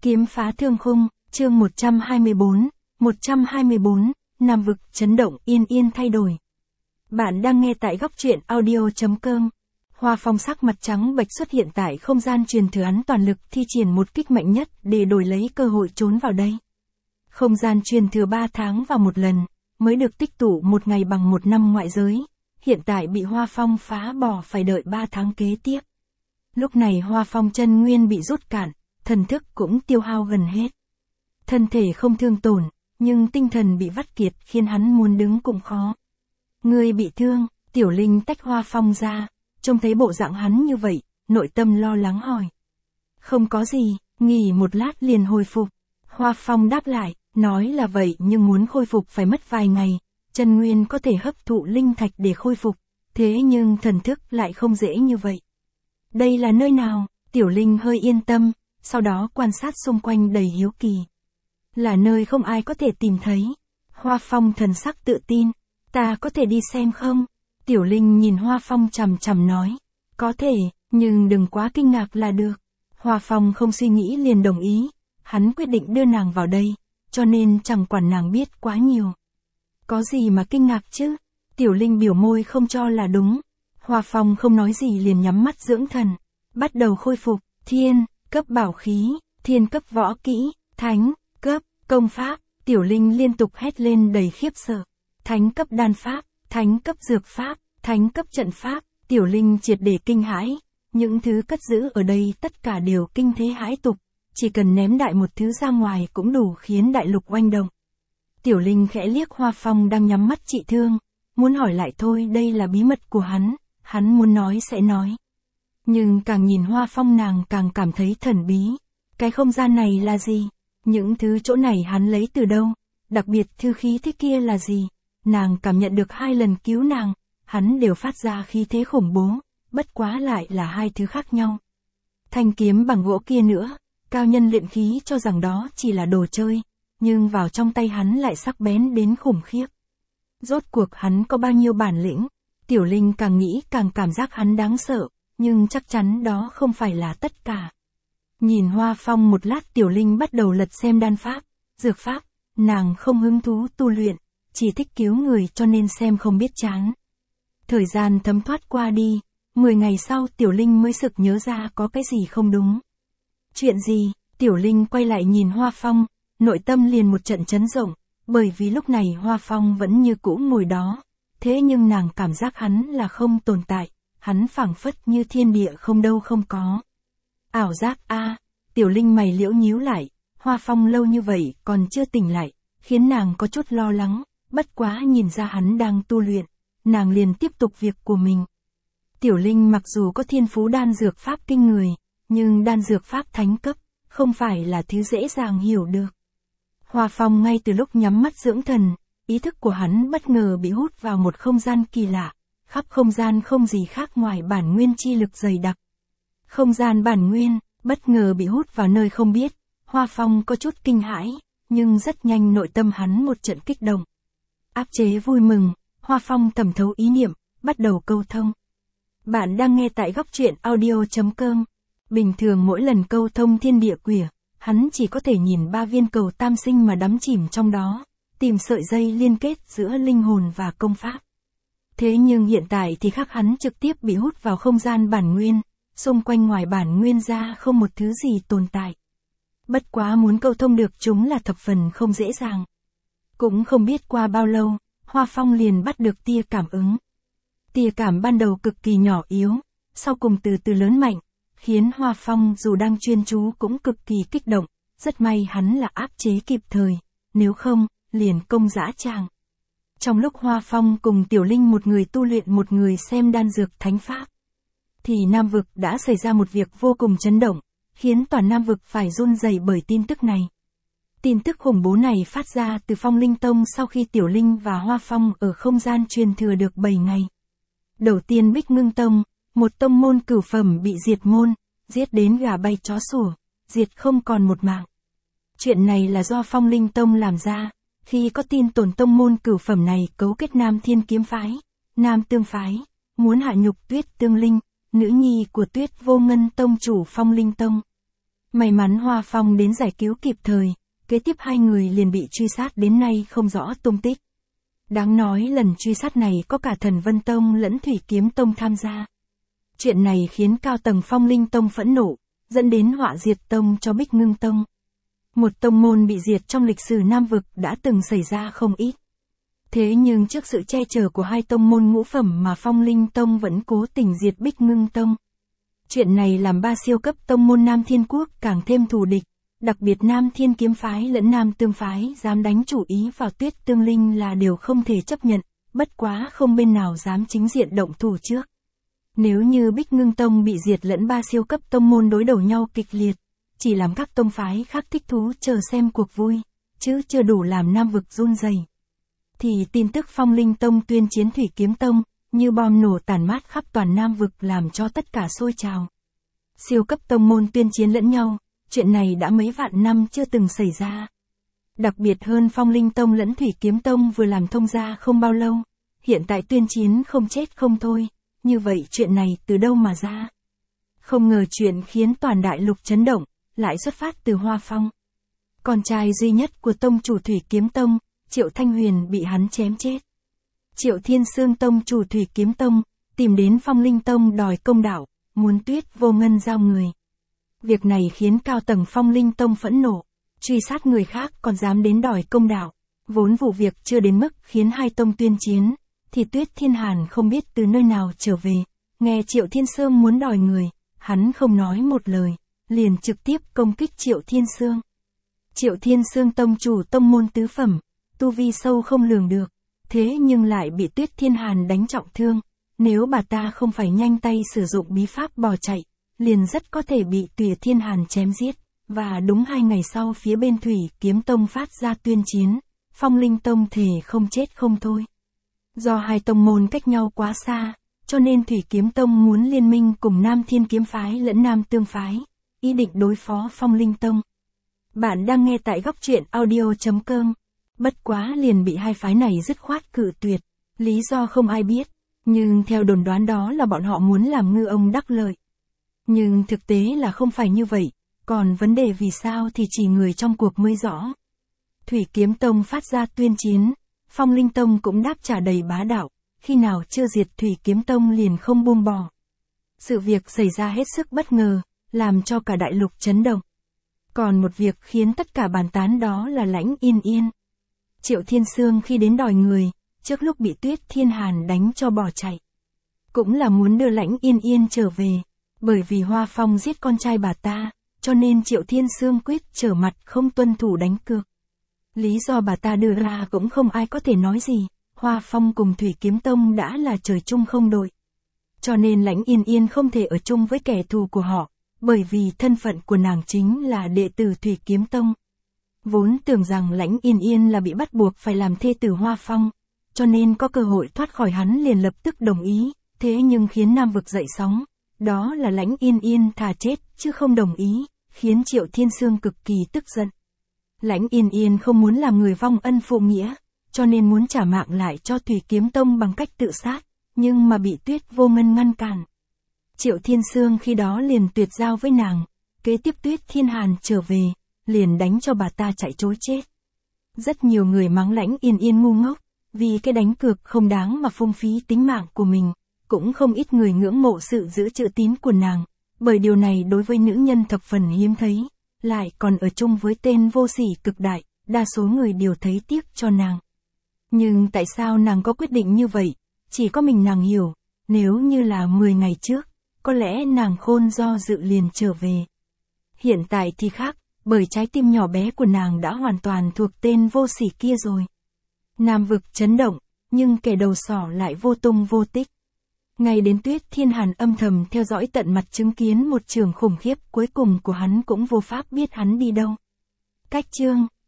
Kiếm phá thương khung, chương 124, 124, Nam vực chấn động yên yên thay đổi. Bạn đang nghe tại góc truyện audio.com. Hoa Phong sắc mặt trắng bệch xuất hiện tại không gian truyền thừa, hắn toàn lực thi triển một kích mạnh nhất để đổi lấy cơ hội trốn vào đây. Không gian truyền thừa 3 tháng vào một lần, mới được tích tụ một ngày bằng một năm ngoại giới, hiện tại bị Hoa Phong phá bỏ phải đợi 3 tháng kế tiếp. Lúc này Hoa Phong chân nguyên bị rút cạn, thần thức cũng tiêu hao gần hết. Thân thể không thương tổn, nhưng tinh thần bị vắt kiệt khiến hắn muốn đứng cũng khó. Người bị thương, Tiểu Linh tách Hoa Phong ra, trông thấy bộ dạng hắn như vậy, nội tâm lo lắng hỏi. Không có gì, nghỉ một lát liền hồi phục. Hoa Phong đáp lại, nói là vậy nhưng muốn khôi phục phải mất vài ngày, chân nguyên có thể hấp thụ linh thạch để khôi phục, thế nhưng thần thức lại không dễ như vậy. Đây là nơi nào? Tiểu Linh hơi yên tâm, sau đó quan sát xung quanh đầy hiếu kỳ. Là nơi không ai có thể tìm thấy. Hoa Phong thần sắc tự tin, ta có thể đi xem không? Tiểu Linh nhìn Hoa Phong chằm chằm nói, có thể, nhưng đừng quá kinh ngạc là được. Hoa Phong không suy nghĩ liền đồng ý, hắn quyết định đưa nàng vào đây, cho nên chẳng quản nàng biết quá nhiều. Có gì mà kinh ngạc chứ? Tiểu Linh biểu môi không cho là đúng. Hoa Phong không nói gì liền nhắm mắt dưỡng thần, bắt đầu khôi phục, thiên, cấp bảo khí, thiên cấp võ kỹ, thánh, cấp, công pháp, Tiểu Linh liên tục hét lên đầy khiếp sợ. Thánh cấp đan pháp, thánh cấp dược pháp, thánh cấp trận pháp, Tiểu Linh triệt để kinh hãi, những thứ cất giữ ở đây tất cả đều kinh thế hãi tục, chỉ cần ném đại một thứ ra ngoài cũng đủ khiến đại lục oanh động. Tiểu Linh khẽ liếc Hoa Phong đang nhắm mắt trị thương, muốn hỏi lại thôi, đây là bí mật của hắn muốn nói sẽ nói. Nhưng càng nhìn Hoa Phong nàng càng cảm thấy thần bí. Cái không gian này là gì? Những thứ chỗ này hắn lấy từ đâu? Đặc biệt thư khí thế kia là gì? Nàng cảm nhận được 2 lần cứu nàng, hắn đều phát ra khí thế khủng bố, bất quá lại là 2 thứ khác nhau. Thanh kiếm bằng gỗ kia nữa, cao nhân luyện khí cho rằng đó chỉ là đồ chơi, nhưng vào trong tay hắn lại sắc bén đến khủng khiếp. Rốt cuộc hắn có bao nhiêu bản lĩnh? Tiểu Linh càng nghĩ càng cảm giác hắn đáng sợ, nhưng chắc chắn đó không phải là tất cả. Nhìn Hoa Phong một lát, Tiểu Linh bắt đầu lật xem đan pháp, dược pháp, nàng không hứng thú tu luyện, chỉ thích cứu người cho nên xem không biết chán. Thời gian thấm thoát qua đi, 10 ngày sau Tiểu Linh mới sực nhớ ra có cái gì không đúng. Chuyện gì? Tiểu Linh quay lại nhìn Hoa Phong, nội tâm liền một trận chấn động, bởi vì lúc này Hoa Phong vẫn như cũ ngồi đó, thế nhưng nàng cảm giác hắn là không tồn tại, hắn phảng phất như thiên địa không đâu không có. Ảo giác a, Tiểu Linh mày liễu nhíu lại, Hoa Phong lâu như vậy còn chưa tỉnh lại, khiến nàng có chút lo lắng, bất quá nhìn ra hắn đang tu luyện, nàng liền tiếp tục việc của mình. Tiểu Linh mặc dù có thiên phú đan dược pháp kinh người, nhưng đan dược pháp thánh cấp, không phải là thứ dễ dàng hiểu được. Hoa Phong ngay từ lúc nhắm mắt dưỡng thần, ý thức của hắn bất ngờ bị hút vào một không gian kỳ lạ, khắp không gian không gì khác ngoài bản nguyên chi lực dày đặc. Không gian bản nguyên, bất ngờ bị hút vào nơi không biết, Hoa Phong có chút kinh hãi, nhưng rất nhanh nội tâm hắn một trận kích động. Áp chế vui mừng, Hoa Phong thẩm thấu ý niệm, bắt đầu câu thông. Bạn đang nghe tại góc truyện audio.com. Bình thường mỗi lần câu thông thiên địa quỷ, hắn chỉ có thể nhìn 3 viên cầu tam sinh mà đắm chìm trong đó, tìm sợi dây liên kết giữa linh hồn và công pháp. Thế nhưng hiện tại thì khác, hắn trực tiếp bị hút vào không gian bản nguyên, xung quanh ngoài bản nguyên ra không một thứ gì tồn tại. Bất quá muốn câu thông được chúng là thập phần không dễ dàng. Cũng không biết qua bao lâu, Hoa Phong liền bắt được tia cảm ứng. Tia cảm ban đầu cực kỳ nhỏ yếu, sau cùng từ từ lớn mạnh, khiến Hoa Phong dù đang chuyên chú cũng cực kỳ kích động, rất may hắn là áp chế kịp thời, nếu không, liền công dã tràng. Trong lúc Hoa Phong cùng Tiểu Linh một người tu luyện một người xem đan dược thánh pháp, thì Nam vực đã xảy ra một việc vô cùng chấn động, khiến toàn Nam vực phải run rẩy bởi tin tức này. Tin tức khủng bố này phát ra từ Phong Linh Tông sau khi Tiểu Linh và Hoa Phong ở không gian truyền thừa được 7 ngày. Đầu tiên Bích Ngưng Tông, một tông môn cửu phẩm bị diệt môn, giết đến gà bay chó sủa, diệt không còn một mạng. Chuyện này là do Phong Linh Tông làm ra, khi có tin tổn tông môn cửu phẩm này cấu kết Nam Thiên Kiếm Phái, Nam Tương Phái, muốn hạ nhục Tuyết Tương Linh, nữ nhi của Tuyết Vô Ngân Tông chủ Phong Linh Tông. May mắn Hoa Phong đến giải cứu kịp thời, kế tiếp hai người liền bị truy sát đến nay không rõ tung tích. Đáng nói lần truy sát này có cả Thần Vân Tông lẫn Thủy Kiếm Tông tham gia. Chuyện này khiến cao tầng Phong Linh Tông phẫn nộ, dẫn đến họa diệt tông cho Bích Ngưng Tông. Một tông môn bị diệt trong lịch sử Nam Vực đã từng xảy ra không ít. Thế nhưng trước sự che chở của hai tông môn ngũ phẩm mà Phong Linh Tông vẫn cố tình diệt Bích Ngưng Tông. Chuyện này làm ba siêu cấp tông môn Nam Thiên Quốc càng thêm thù địch, đặc biệt Nam Thiên Kiếm Phái lẫn Nam Tương Phái dám đánh chủ ý vào Tuyết Tương Linh là điều không thể chấp nhận, bất quá không bên nào dám chính diện động thủ trước. Nếu như Bích Ngưng Tông bị diệt lẫn ba siêu cấp tông môn đối đầu nhau kịch liệt, chỉ làm các tông phái khác thích thú chờ xem cuộc vui, chứ chưa đủ làm Nam Vực run rẩy. Thì tin tức Phong Linh Tông tuyên chiến Thủy Kiếm Tông, như bom nổ tàn mát khắp toàn Nam Vực làm cho tất cả sôi trào. Siêu cấp tông môn tuyên chiến lẫn nhau, chuyện này đã mấy vạn năm chưa từng xảy ra. Đặc biệt hơn Phong Linh Tông lẫn Thủy Kiếm Tông vừa làm thông gia không bao lâu, hiện tại tuyên chiến không chết không thôi, như vậy chuyện này từ đâu mà ra? Không ngờ chuyện khiến toàn đại lục chấn động, lại xuất phát từ Hoa Phong. Con trai duy nhất của tông chủ Thủy Kiếm Tông, Triệu Thanh Huyền bị hắn chém chết. Triệu Thiên Sương tông chủ Thủy Kiếm Tông, tìm đến Phong Linh Tông đòi công đạo, muốn Tuyết Vô Ngân giao người. Việc này khiến cao tầng Phong Linh Tông phẫn nộ, truy sát người khác còn dám đến đòi công đạo. Vốn vụ việc chưa đến mức khiến hai tông tuyên chiến, thì Tuyết Thiên Hàn không biết từ nơi nào trở về, nghe Triệu Thiên Sương muốn đòi người, hắn không nói một lời, liền trực tiếp công kích Triệu Thiên Sương. Triệu Thiên Sương tông chủ tông môn tứ phẩm, tu vi sâu không lường được, thế nhưng lại bị Tuyết Thiên Hàn đánh trọng thương, nếu bà ta không phải nhanh tay sử dụng bí pháp bỏ chạy, liền rất có thể bị Tuyết Thiên Hàn chém giết. Và đúng 2 ngày sau phía bên Thủy Kiếm Tông phát ra tuyên chiến, Phong Linh Tông thề không chết không thôi. Do hai tông môn cách nhau quá xa, cho nên Thủy Kiếm Tông muốn liên minh cùng Nam Thiên Kiếm Phái lẫn Nam Tương Phái, ý định đối phó Phong Linh Tông. Bạn đang nghe tại góc truyện audio.com. Bất quá liền bị hai phái này dứt khoát cự tuyệt, lý do không ai biết, nhưng theo đồn đoán đó là bọn họ muốn làm ngư ông đắc lợi. Nhưng thực tế là không phải như vậy, còn vấn đề vì sao thì chỉ người trong cuộc mới rõ. Thủy Kiếm Tông phát ra tuyên chiến, Phong Linh Tông cũng đáp trả đầy bá đạo, khi nào chưa diệt Thủy Kiếm Tông liền không buông bỏ. Sự việc xảy ra hết sức bất ngờ, làm cho cả đại lục chấn động. Còn một việc khiến tất cả bàn tán đó là Lãnh Yên Yên. Triệu Thiên Sương khi đến đòi người, trước lúc bị Tuyết Thiên Hàn đánh cho bỏ chạy. Cũng là muốn đưa Lãnh Yên Yên trở về, bởi vì Hoa Phong giết con trai bà ta, cho nên Triệu Thiên Sương quyết trở mặt không tuân thủ đánh cược. Lý do bà ta đưa ra cũng không ai có thể nói gì, Hoa Phong cùng Thủy Kiếm Tông đã là trời chung không đội. Cho nên Lãnh Yên Yên không thể ở chung với kẻ thù của họ, bởi vì thân phận của nàng chính là đệ tử Thủy Kiếm Tông. Vốn tưởng rằng Lãnh Yên Yên là bị bắt buộc phải làm thê tử Hoa Phong, cho nên có cơ hội thoát khỏi hắn liền lập tức đồng ý, thế nhưng khiến Nam Vực dậy sóng, đó là Lãnh Yên Yên thà chết chứ không đồng ý, khiến Triệu Thiên Sương cực kỳ tức giận. Lãnh Yên Yên không muốn làm người vong ân phụ nghĩa, cho nên muốn trả mạng lại cho Thủy Kiếm Tông bằng cách tự sát, nhưng mà bị Tuyết Vô Ngân ngăn cản. Triệu Thiên Sương khi đó liền tuyệt giao với nàng, kế tiếp Tuyết Thiên Hàn trở về, liền đánh cho bà ta chạy trối chết. Rất nhiều người mắng Lãnh Yên Yên ngu ngốc, vì cái đánh cược không đáng mà phung phí tính mạng của mình, cũng không ít người ngưỡng mộ sự giữ chữ tín của nàng, bởi điều này đối với nữ nhân thập phần hiếm thấy, lại còn ở chung với tên vô sỉ cực đại, đa số người đều thấy tiếc cho nàng. Nhưng tại sao nàng có quyết định như vậy, chỉ có mình nàng hiểu, nếu như là 10 ngày trước, có lẽ nàng khôn do dự liền trở về. Hiện tại thì khác, bởi trái tim nhỏ bé của nàng đã hoàn toàn thuộc tên vô sỉ kia rồi. Nam Vực chấn động, nhưng kẻ đầu sỏ lại vô tung vô tích. Ngay đến Tuyết Thiên Hàn âm thầm theo dõi tận mặt chứng kiến một trường khủng khiếp cuối cùng của hắn cũng vô pháp biết hắn đi đâu. Cách chương